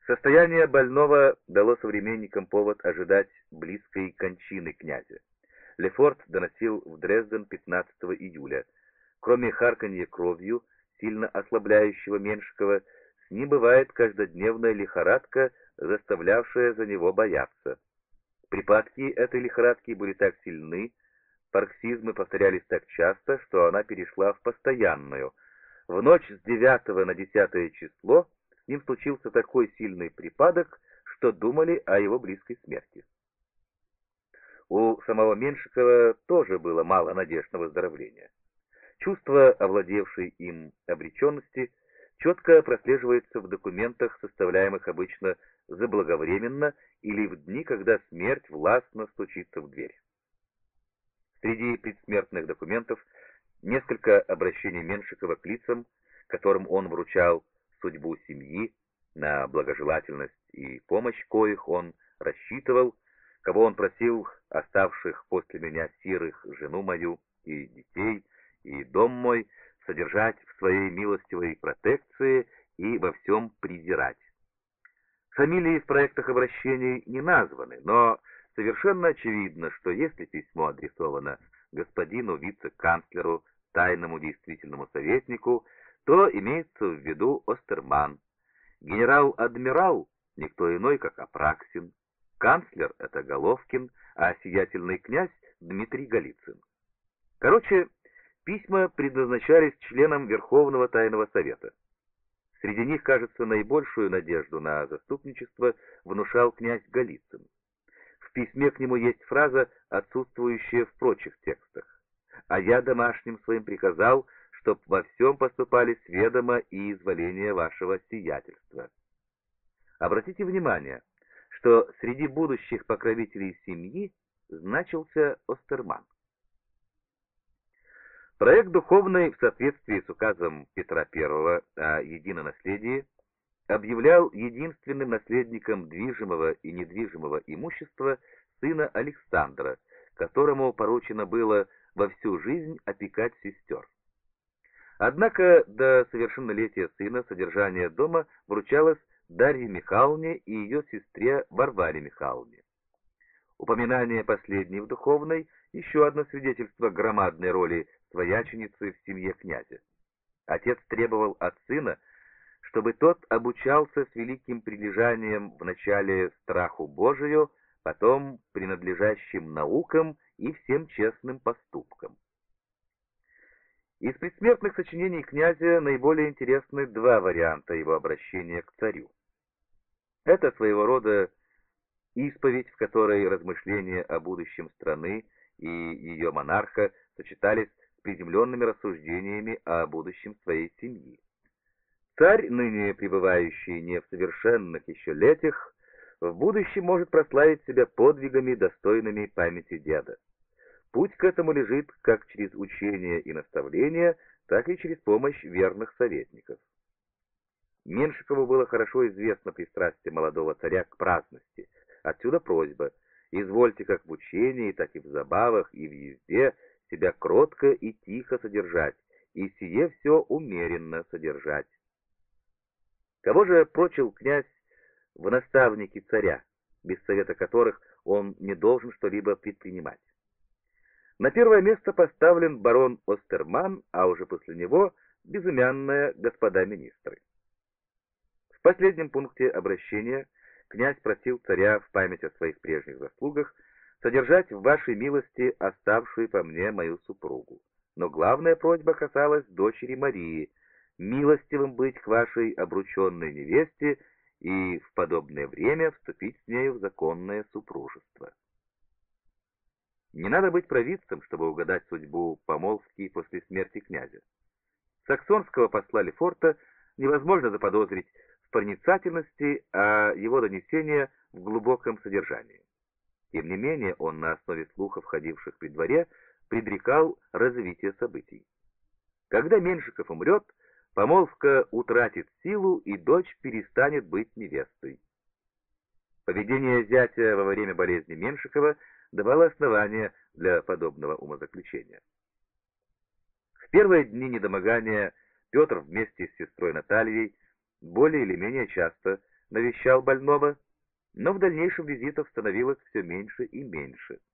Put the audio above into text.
Состояние больного дало современникам повод ожидать близкой кончины князя. Лефорт доносил в Дрезден 15 июля. Кроме харканья кровью, сильно ослабляющего Меншикова, с ним бывает каждодневная лихорадка, заставлявшая за него бояться. Припадки этой лихорадки были так сильны, пароксизмы повторялись так часто, что она перешла в постоянную. В ночь с 9 на 10 число с ним случился такой сильный припадок, что думали о его близкой смерти. У самого Меншикова тоже было мало надежд на выздоровление. Чувство, овладевшей им обреченности, четко прослеживается в документах, составляемых обычно заблаговременно или в дни, когда смерть властно стучится в дверь. Среди предсмертных документов несколько обращений Меншикова к лицам, которым он вручал судьбу семьи, на благожелательность и помощь коих он рассчитывал, кого он просил, оставших после меня сирых, жену мою и детей, и дом мой, содержать в своей милостивой протекции и во всем презирать. Фамилии в проектах обращений не названы, но совершенно очевидно, что если письмо адресовано господину вице-канцлеру, тайному действительному советнику, то имеется в виду Остерман. Генерал-адмирал — никто иной, как Апраксин. Канцлер — это Головкин, а сиятельный князь — Дмитрий Голицын. Короче, письма предназначались членам Верховного Тайного Совета. Среди них, кажется, наибольшую надежду на заступничество внушал князь Голицын. В письме к нему есть фраза, отсутствующая в прочих текстах. «А я домашним своим приказал, чтоб во всем поступали с ведома и изволения вашего сиятельства». Обратите внимание, что среди будущих покровителей семьи значился Остерман. Проект духовный в соответствии с указом Петра I о единонаследии объявлял единственным наследником движимого и недвижимого имущества сына Александра, которому поручено было во всю жизнь опекать сестер. Однако до совершеннолетия сына содержание дома вручалось Дарье Михайловне и ее сестре Варваре Михайловне. Упоминание последней в духовной — еще одно свидетельство громадной роли свояченицы в семье князя. Отец требовал от сына, чтобы тот обучался с великим прилежанием вначале страху Божию, потом принадлежащим наукам и всем честным поступкам. Из предсмертных сочинений князя наиболее интересны два варианта его обращения к царю. Это своего рода исповедь, в которой размышления о будущем страны и ее монарха сочетались с приземленными рассуждениями о будущем своей семьи. Царь, ныне пребывающий не в совершенных еще летях, в будущем может прославить себя подвигами, достойными памяти деда. Путь к этому лежит как через учение и наставления, так и через помощь верных советников. Меншикову было хорошо известно пристрастие молодого царя к праздности. Отсюда просьба: извольте как в учении, так и в забавах, и в езде себя кротко и тихо содержать, и сие все умеренно содержать. Кого же прочил князь в наставники царя, без совета которых он не должен что-либо предпринимать? На первое место поставлен барон Остерман, а уже после него безымянные господа министры. В последнем пункте обращения князь просил царя в память о своих прежних заслугах содержать в вашей милости оставшую по мне мою супругу. Но главная просьба касалась дочери Марии: милостивым быть к вашей обрученной невесте и в подобное время вступить с нею в законное супружество. Не надо быть провидцем, чтобы угадать судьбу помолвки после смерти князя. Саксонского посла Лефорта невозможно заподозрить в проницательности, а его донесения в глубоком содержании. Тем не менее, он на основе слухов, ходивших при дворе, предрекал развитие событий. Когда Меншиков умрет, помолвка утратит силу, и дочь перестанет быть невестой. Поведение зятя во время болезни Меншикова давало основания для подобного умозаключения. В первые дни недомогания Петр вместе с сестрой Натальей более или менее часто навещал больного, но в дальнейшем визитов становилось все меньше и меньше.